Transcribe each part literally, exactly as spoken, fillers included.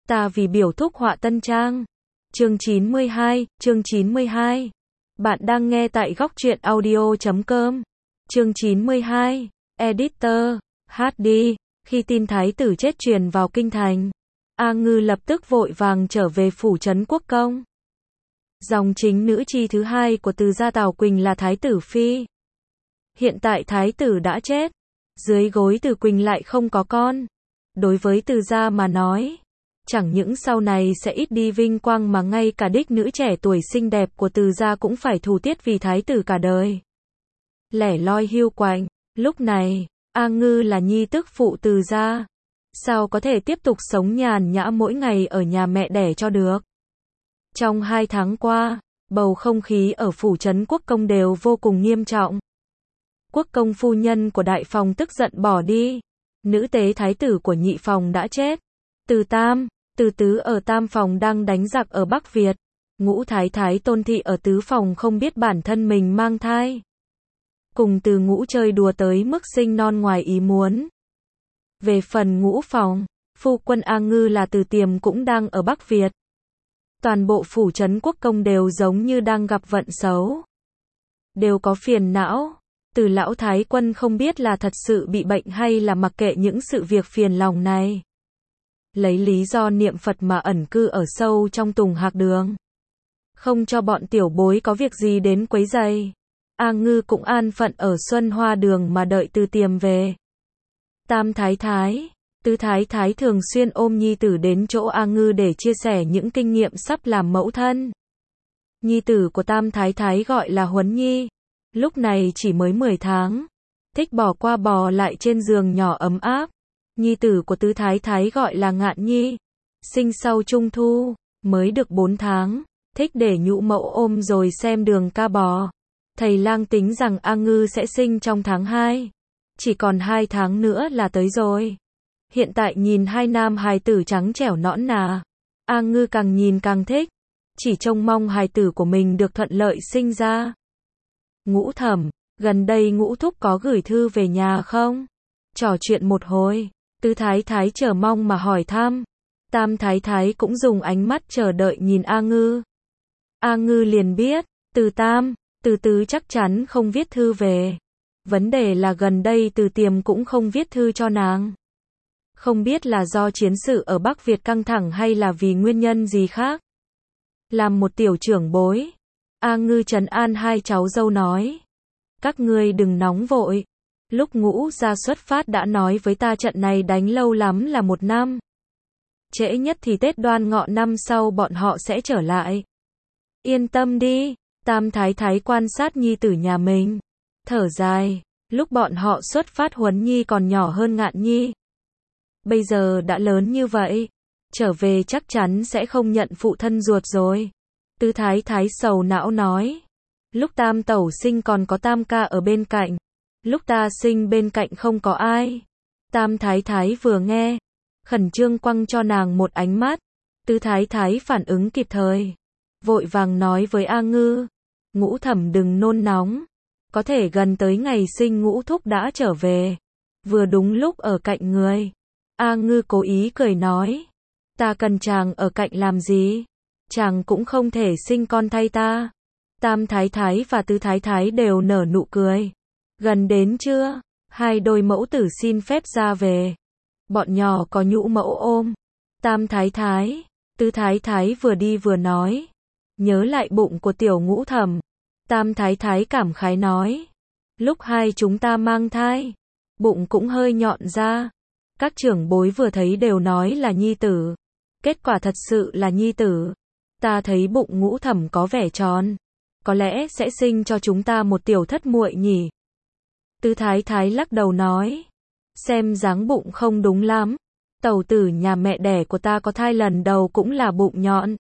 Ta vì biểu thúc họa tân trang. Chương chín mươi hai, chương chín mươi hai. Bạn đang nghe tại góc truyện audio chấm com. Chương chín mươi hai. Editor, hát đê. Khi tin thái tử chết truyền vào kinh thành, A Ngư lập tức vội vàng trở về phủ trấn Quốc Công. Dòng chính nữ chi thứ hai của Từ gia Tào Quỳnh là thái tử phi. Hiện tại thái tử đã chết, dưới gối Từ Quỳnh lại không có con. Đối với Từ gia mà nói, chẳng những sau này sẽ ít đi vinh quang mà ngay cả đích nữ trẻ tuổi xinh đẹp của Từ gia cũng phải thù tiết vì thái tử cả đời. Lẻ loi hiu quạnh, lúc này, A Ngư là nhi tức phụ Từ gia, sao có thể tiếp tục sống nhàn nhã mỗi ngày ở nhà mẹ đẻ cho được. Trong hai tháng qua, bầu không khí ở phủ trấn Quốc Công đều vô cùng nghiêm trọng. Quốc công phu nhân của đại phòng tức giận bỏ đi. Nữ tế thái tử của nhị phòng đã chết. Từ tam, từ tứ ở tam phòng đang đánh giặc ở Bắc Việt. Ngũ thái thái Tôn thị ở tứ phòng không biết bản thân mình mang thai. Cùng Từ ngũ chơi đùa tới mức sinh non ngoài ý muốn. Về phần ngũ phòng, phu quân A Ngư là Từ Tiềm cũng đang ở Bắc Việt. Toàn bộ phủ trấn Quốc Công đều giống như đang gặp vận xấu. Đều có phiền não. Từ lão thái quân không biết là thật sự bị bệnh hay là mặc kệ những sự việc phiền lòng này. Lấy lý do niệm Phật mà ẩn cư ở sâu trong tùng hạc đường. Không cho bọn tiểu bối có việc gì đến quấy rầy. A Ngư cũng an phận ở Xuân Hoa đường mà đợi Từ Tiềm về. Tam thái thái, tứ thái thái thường xuyên ôm nhi tử đến chỗ A Ngư để chia sẻ những kinh nghiệm sắp làm mẫu thân. Nhi tử của tam thái thái gọi là Huấn Nhi. Lúc này chỉ mới mười tháng. Thích bỏ qua bò lại trên giường nhỏ ấm áp. Nhi tử của tứ thái thái gọi là Ngạn Nhi. Sinh sau Trung Thu, mới được bốn tháng. Thích để nhũ mẫu ôm rồi xem đường ca bò. Thầy lang tính rằng A Ngư sẽ sinh trong tháng hai. Chỉ còn hai tháng nữa là tới rồi. Hiện tại nhìn hai nam hài tử trắng trẻo nõn nà. A Ngư càng nhìn càng thích. Chỉ trông mong hài tử của mình được thuận lợi sinh ra. Ngũ thẩm, gần đây Ngũ thúc có gửi thư về nhà không? Trò chuyện một hồi, tứ thái thái chờ mong mà hỏi thăm. Tam thái thái cũng dùng ánh mắt chờ đợi nhìn A Ngư. A Ngư liền biết, Từ tam, Từ tứ chắc chắn không viết thư về. Vấn đề là gần đây Từ Tiềm cũng không viết thư cho nàng. Không biết là do chiến sự ở Bắc Việt căng thẳng hay là vì nguyên nhân gì khác. Làm một tiểu trưởng bối, A Ngư trấn an hai cháu dâu nói. Các ngươi đừng nóng vội. Lúc Ngũ ra xuất phát đã nói với ta trận này đánh lâu lắm là một năm. Trễ nhất thì Tết Đoan Ngọ năm sau bọn họ sẽ trở lại. Yên tâm đi, tam thái thái quan sát nhi tử nhà mình. Thở dài, lúc bọn họ xuất phát Huấn Nhi còn nhỏ hơn Ngạn Nhi. Bây giờ đã lớn như vậy, trở về chắc chắn sẽ không nhận phụ thân ruột rồi. Tứ thái thái sầu não nói. Lúc tam tẩu sinh còn có tam ca ở bên cạnh. Lúc ta sinh bên cạnh không có ai. Tam thái thái vừa nghe, khẩn trương quăng cho nàng một ánh mắt. Tứ thái thái phản ứng kịp thời. Vội vàng nói với A Ngư. Ngũ thẩm đừng nôn nóng. Có thể gần tới ngày sinh Ngũ thúc đã trở về. Vừa đúng lúc ở cạnh người. A Ngư cố ý cười nói. Ta cần chàng ở cạnh làm gì? Chàng cũng không thể sinh con thay ta. Tam thái thái và tứ thái thái đều nở nụ cười. Gần đến trưa, hai đôi mẫu tử xin phép ra về. Bọn nhỏ có nhũ mẫu ôm. Tam thái thái, tứ thái thái vừa đi vừa nói. Nhớ lại bụng của tiểu Ngũ thẩm. Tam thái thái cảm khái nói. Lúc hai chúng ta mang thai, bụng cũng hơi nhọn ra. Các trưởng bối vừa thấy đều nói là nhi tử. Kết quả thật sự là nhi tử. Ta thấy bụng Ngũ thẩm có vẻ tròn. Có lẽ sẽ sinh cho chúng ta một tiểu thất muội nhỉ. Tứ thái thái lắc đầu nói. Xem dáng bụng không đúng lắm. Tẩu tử nhà mẹ đẻ của ta có thai lần đầu cũng là bụng nhọn.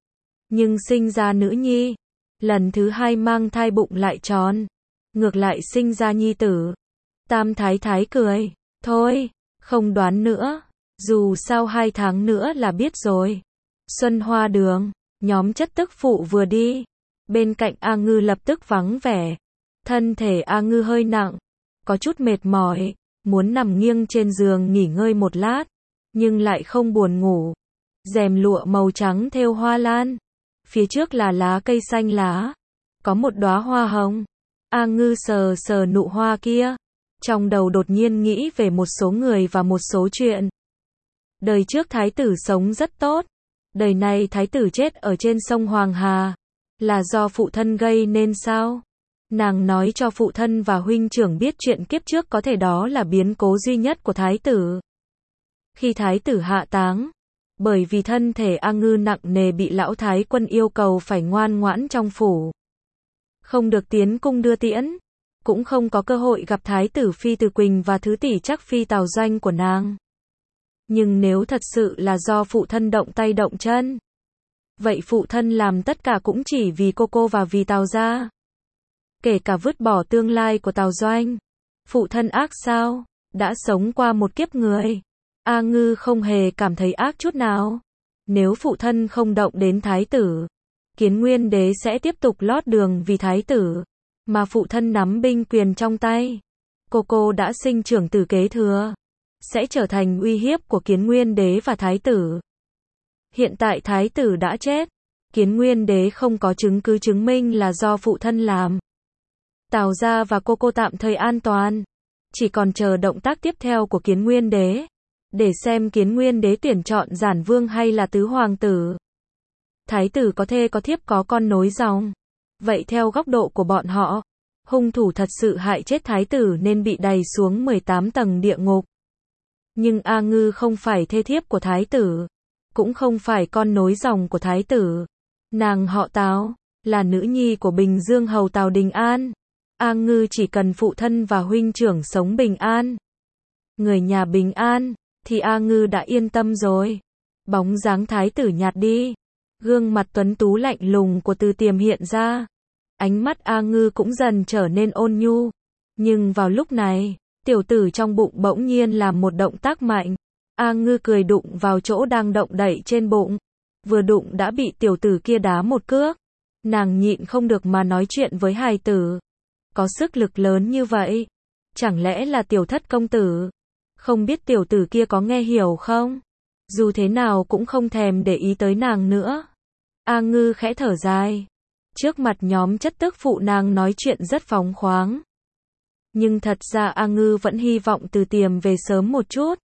Nhưng sinh ra nữ nhi. Lần thứ hai mang thai bụng lại tròn. Ngược lại sinh ra nhi tử. Tam thái thái cười. Thôi, không đoán nữa. Dù sao hai tháng nữa là biết rồi. Xuân Hoa đường, nhóm chất tức phụ vừa đi. Bên cạnh A Ngư lập tức vắng vẻ. Thân thể A Ngư hơi nặng. Có chút mệt mỏi. Muốn nằm nghiêng trên giường nghỉ ngơi một lát. Nhưng lại không buồn ngủ. rèm lụa màu trắng thêu hoa lan. Phía trước là lá cây xanh lá, có một đóa hoa hồng. A Ngư sờ sờ nụ hoa kia, trong đầu đột nhiên nghĩ về một số người và một số chuyện. Đời trước thái tử sống rất tốt, đời này thái tử chết ở trên sông Hoàng Hà, là do phụ thân gây nên sao? Nàng nói cho phụ thân và huynh trưởng biết chuyện kiếp trước có thể đó là biến cố duy nhất của thái tử. Khi thái tử hạ táng, bởi vì thân thể A Ngư nặng nề bị lão thái quân yêu cầu phải ngoan ngoãn trong phủ, không được tiến cung đưa tiễn, cũng không có cơ hội gặp thái tử Phi Từ Quỳnh và thứ tỷ chắc Phi Tào Doanh của nàng. Nhưng nếu thật sự là do phụ thân động tay động chân, vậy phụ thân làm tất cả cũng chỉ vì cô cô và vì Tào gia. Kể cả vứt bỏ tương lai của Tào Doanh. Phụ thân ác sao? Đã sống qua một kiếp người. A Ngư không hề cảm thấy ác chút nào. Nếu phụ thân không động đến thái tử, Kiến Nguyên Đế sẽ tiếp tục lót đường vì thái tử, mà phụ thân nắm binh quyền trong tay. Cô cô đã sinh trưởng tử kế thừa, sẽ trở thành uy hiếp của Kiến Nguyên Đế và thái tử. Hiện tại thái tử đã chết, Kiến Nguyên Đế không có chứng cứ chứng minh là do phụ thân làm. Tào gia và cô cô tạm thời an toàn, chỉ còn chờ động tác tiếp theo của Kiến Nguyên Đế, để xem Kiến Nguyên Đế tuyển chọn giản vương hay là tứ hoàng tử. Thái tử có thê có thiếp có con nối dòng. Vậy theo góc độ của bọn họ, hung thủ thật sự hại chết thái tử nên bị đày xuống mười tám tầng địa ngục. Nhưng A Ngư không phải thê thiếp của thái tử, cũng không phải con nối dòng của thái tử. Nàng họ Tào, là nữ nhi của Bình Dương hầu Tào Đình An. A Ngư chỉ cần phụ thân và huynh trưởng sống bình an, người nhà bình an, thì A Ngư đã yên tâm rồi. Bóng dáng thái tử nhạt đi, gương mặt tuấn tú lạnh lùng của Từ Tiềm hiện ra. Ánh mắt A Ngư cũng dần trở nên ôn nhu. Nhưng vào lúc này, tiểu tử trong bụng bỗng nhiên làm một động tác mạnh. A Ngư cười đụng vào chỗ đang động đậy trên bụng. Vừa đụng đã bị tiểu tử kia đá một cước. Nàng nhịn không được mà nói chuyện với hài tử. Có sức lực lớn như vậy, chẳng lẽ là tiểu thất công tử? Không biết tiểu tử kia có nghe hiểu không? Dù thế nào cũng không thèm để ý tới nàng nữa. A Ngư khẽ thở dài. Trước mặt nhóm chất tức phụ nàng nói chuyện rất phóng khoáng. Nhưng thật ra A Ngư vẫn hy vọng Từ Tiềm về sớm một chút.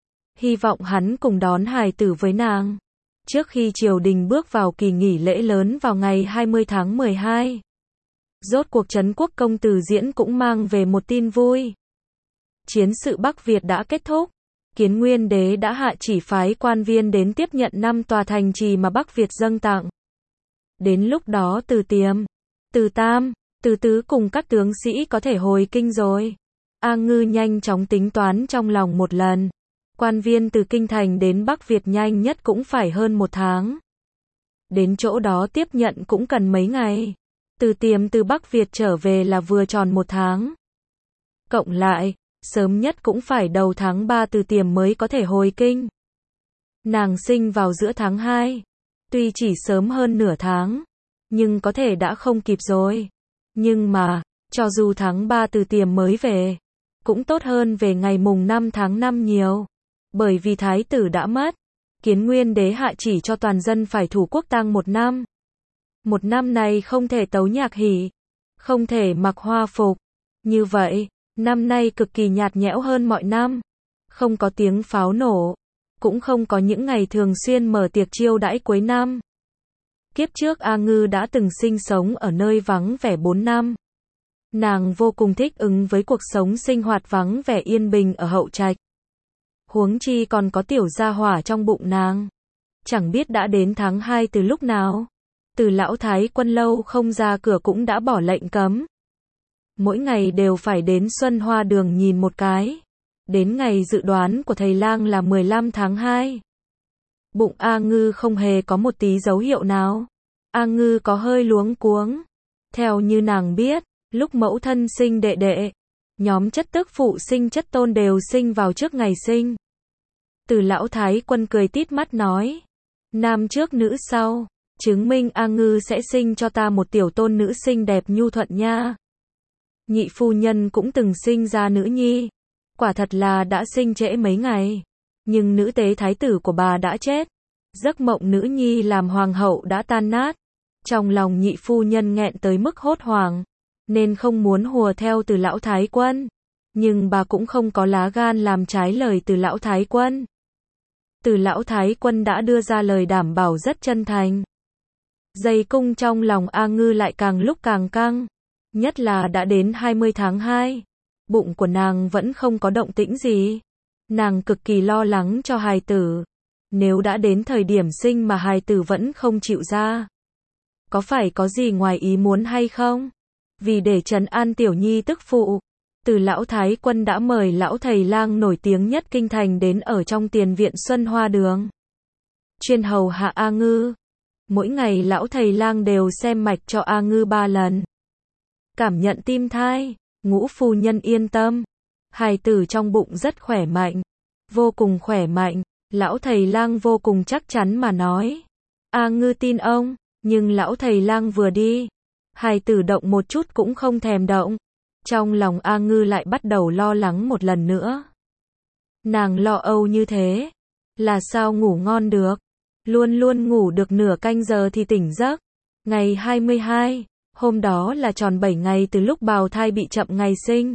Hy vọng hắn cùng đón hài tử với nàng. Trước khi triều đình bước vào kỳ nghỉ lễ lớn vào ngày hai mươi tháng mười hai. Rốt cuộc Trấn Quốc công tử diễn cũng mang về một tin vui. Chiến sự Bắc Việt đã kết thúc. Kiến Nguyên Đế đã hạ chỉ phái quan viên đến tiếp nhận năm tòa thành trì mà Bắc Việt dâng tặng. Đến lúc đó Từ Tiềm, Từ Tam, Từ Tứ cùng các tướng sĩ có thể hồi kinh rồi. A Ngư nhanh chóng tính toán trong lòng một lần. Quan viên từ kinh thành đến Bắc Việt nhanh nhất cũng phải hơn một tháng. Đến chỗ đó tiếp nhận cũng cần mấy ngày. Từ Tiềm từ Bắc Việt trở về là vừa tròn một tháng. Cộng lại, sớm nhất cũng phải đầu tháng ba Từ Tiềm mới có thể hồi kinh. Nàng sinh vào giữa tháng hai. Tuy chỉ sớm hơn nửa tháng, nhưng có thể đã không kịp rồi. Nhưng mà, cho dù tháng ba Từ Tiềm mới về, cũng tốt hơn về ngày mùng năm tháng năm nhiều. Bởi vì thái tử đã mất, Kiến Nguyên Đế hạ chỉ cho toàn dân phải thủ quốc tang một năm. Một năm này không thể tấu nhạc hỉ, không thể mặc hoa phục. Như vậy, năm nay cực kỳ nhạt nhẽo hơn mọi năm. Không có tiếng pháo nổ, cũng không có những ngày thường xuyên mở tiệc chiêu đãi cuối năm. Kiếp trước A Ngư đã từng sinh sống ở nơi vắng vẻ bốn năm. Nàng vô cùng thích ứng với cuộc sống sinh hoạt vắng vẻ yên bình ở Hậu Trạch. Huống chi còn có tiểu gia hỏa trong bụng nàng. Chẳng biết đã đến tháng hai từ lúc nào. Từ lão thái quân lâu không ra cửa cũng đã bỏ lệnh cấm. Mỗi ngày đều phải đến Xuân Hoa Đường nhìn một cái. Đến ngày dự đoán của thầy lang là mười lăm tháng hai. Bụng A Ngư không hề có một tí dấu hiệu nào. A Ngư có hơi luống cuống. Theo như nàng biết, lúc mẫu thân sinh đệ đệ, nhóm chất tức phụ sinh chất tôn đều sinh vào trước ngày sinh. Từ lão thái quân cười tít mắt nói. Nam trước nữ sau, chứng minh A Ngư sẽ sinh cho ta một tiểu tôn nữ xinh đẹp nhu thuận nha. Nhị phu nhân cũng từng sinh ra nữ nhi. Quả thật là đã sinh trễ mấy ngày. Nhưng nữ tế thái tử của bà đã chết. Giấc mộng nữ nhi làm hoàng hậu đã tan nát. Trong lòng nhị phu nhân nghẹn tới mức hốt hoảng, nên không muốn hùa theo Từ lão thái quân. Nhưng bà cũng không có lá gan làm trái lời Từ lão thái quân. Từ lão thái quân đã đưa ra lời đảm bảo rất chân thành. Dây cung trong lòng A Ngư lại càng lúc càng căng. Nhất là đã đến hai mươi tháng hai. Bụng của nàng vẫn không có động tĩnh gì. Nàng cực kỳ lo lắng cho hài tử. Nếu đã đến thời điểm sinh mà hài tử vẫn không chịu ra, có phải có gì ngoài ý muốn hay không? Vì để trấn an tiểu nhi tức phụ, Từ lão thái quân đã mời lão thầy lang nổi tiếng nhất kinh thành đến ở trong tiền viện Xuân Hoa Đường. Chuyên hầu hạ A Ngư. Mỗi ngày lão thầy lang đều xem mạch cho A Ngư ba lần. Cảm nhận tim thai, Ngũ phu nhân yên tâm. Hài tử trong bụng rất khỏe mạnh. Vô cùng khỏe mạnh. Lão thầy lang vô cùng chắc chắn mà nói. A Ngư tin ông, nhưng lão thầy lang vừa đi, hài tử động một chút cũng không thèm động. Trong lòng A Ngư lại bắt đầu lo lắng một lần nữa. Nàng lo âu như thế, là sao ngủ ngon được, luôn luôn ngủ được nửa canh giờ thì tỉnh giấc. Ngày hai mươi hai, hôm đó là tròn bảy ngày từ lúc bào thai bị chậm ngày sinh.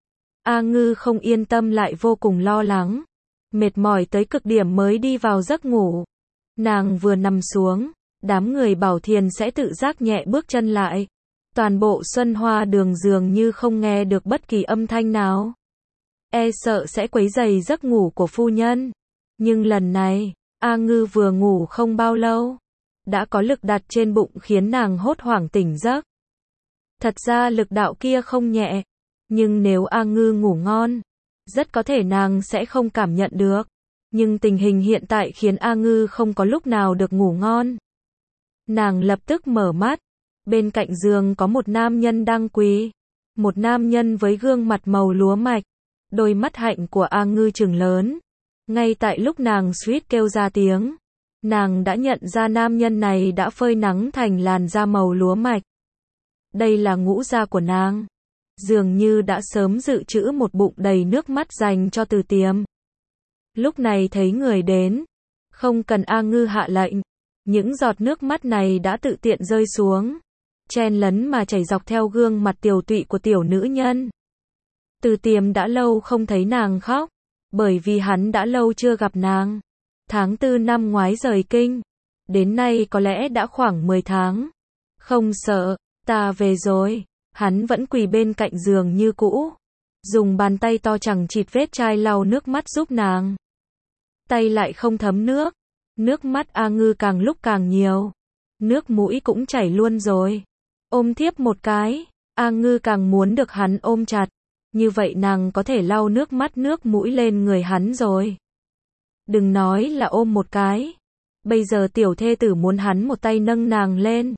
A Ngư không yên tâm lại vô cùng lo lắng. Mệt mỏi tới cực điểm mới đi vào giấc ngủ. Nàng vừa nằm xuống, đám người Bảo Thiền sẽ tự giác nhẹ bước chân lại. Toàn bộ Xuân Hoa Đường dường như không nghe được bất kỳ âm thanh nào. E sợ sẽ quấy rầy giấc ngủ của phu nhân. Nhưng lần này, A Ngư vừa ngủ không bao lâu, đã có lực đặt trên bụng khiến nàng hốt hoảng tỉnh giấc. Thật ra lực đạo kia không nhẹ, nhưng nếu A Ngư ngủ ngon, rất có thể nàng sẽ không cảm nhận được. Nhưng tình hình hiện tại khiến A Ngư không có lúc nào được ngủ ngon. Nàng lập tức mở mắt. Bên cạnh giường có một nam nhân đang quỳ. Một nam nhân với gương mặt màu lúa mạch. Đôi mắt hạnh của A Ngư trừng lớn. Ngay tại lúc nàng suýt kêu ra tiếng, nàng đã nhận ra nam nhân này đã phơi nắng thành làn da màu lúa mạch. Đây là ngũ gia của nàng. Dường như đã sớm dự trữ một bụng đầy nước mắt dành cho Từ Tiềm. Lúc này thấy người đến, không cần A Ngư hạ lệnh, những giọt nước mắt này đã tự tiện rơi xuống, chen lấn mà chảy dọc theo gương mặt tiều tụy của tiểu nữ nhân. Từ Tiềm đã lâu không thấy nàng khóc, bởi vì hắn đã lâu chưa gặp nàng. Tháng tư năm ngoái rời kinh, đến nay có lẽ đã khoảng mười tháng. Không sợ, ta về rồi. Hắn vẫn quỳ bên cạnh giường như cũ, dùng bàn tay to chẳng chịt vết chai lau nước mắt giúp nàng. Tay lại không thấm nước, nước mắt A Ngư càng lúc càng nhiều, nước mũi cũng chảy luôn rồi. Ôm thiếp một cái, A Ngư càng muốn được hắn ôm chặt, như vậy nàng có thể lau nước mắt nước mũi lên người hắn rồi. Đừng nói là ôm một cái, bây giờ tiểu thê tử muốn hắn một tay nâng nàng lên.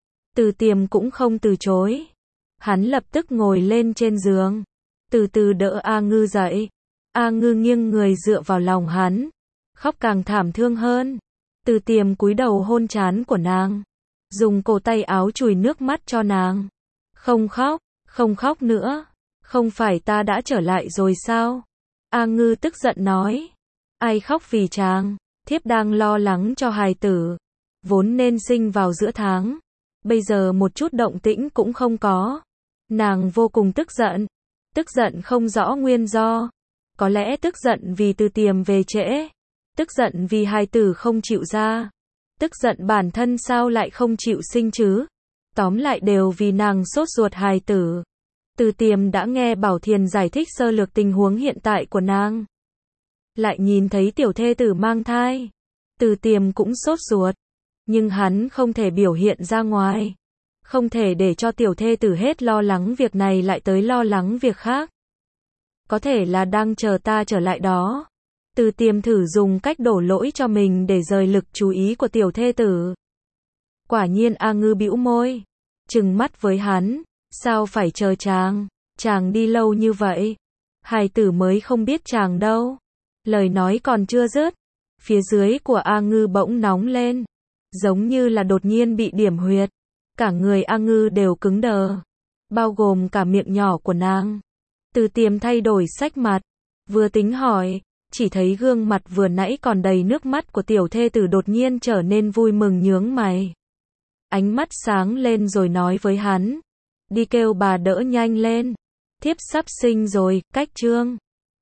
Từ Tiềm cũng không từ chối. Hắn lập tức ngồi lên trên giường, từ từ đỡ A Ngư dậy. A Ngư nghiêng người dựa vào lòng hắn, khóc càng thảm thương hơn. Từ Tiềm cúi đầu hôn trán của nàng, dùng cổ tay áo chùi nước mắt cho nàng. Không khóc, không khóc nữa, không phải ta đã trở lại rồi sao? A Ngư tức giận nói. Ai khóc vì chàng, thiếp đang lo lắng cho hài tử, vốn nên sinh vào giữa tháng, bây giờ một chút động tĩnh cũng không có. Nàng vô cùng tức giận, tức giận không rõ nguyên do, có lẽ tức giận vì Từ Tiềm về trễ, tức giận vì hài tử không chịu ra, tức giận bản thân sao lại không chịu sinh chứ, tóm lại đều vì nàng sốt ruột hài tử. Từ Tiềm đã nghe Bảo Thiền giải thích sơ lược tình huống hiện tại của nàng, lại nhìn thấy tiểu thê tử mang thai, Từ Tiềm cũng sốt ruột, nhưng hắn không thể biểu hiện ra ngoài. Không thể để cho tiểu thê tử hết lo lắng việc này lại tới lo lắng việc khác. Có thể là đang chờ ta trở lại đó. Từ Tiềm thử dùng cách đổ lỗi cho mình để rời lực chú ý của tiểu thê tử. Quả nhiên A Ngư bĩu môi, trừng mắt với hắn. Sao phải chờ chàng? Chàng đi lâu như vậy. Hài tử mới không biết chàng đâu. Lời nói còn chưa dứt, phía dưới của A Ngư bỗng nóng lên, giống như là đột nhiên bị điểm huyệt. Cả người A Ngư đều cứng đờ, bao gồm cả miệng nhỏ của nàng. Từ Tiềm thay đổi sắc mặt, vừa tính hỏi, chỉ thấy gương mặt vừa nãy còn đầy nước mắt của tiểu thê tử đột nhiên trở nên vui mừng nhướng mày. Ánh mắt sáng lên rồi nói với hắn, đi kêu bà đỡ nhanh lên, thiếp sắp sinh rồi, cách trương.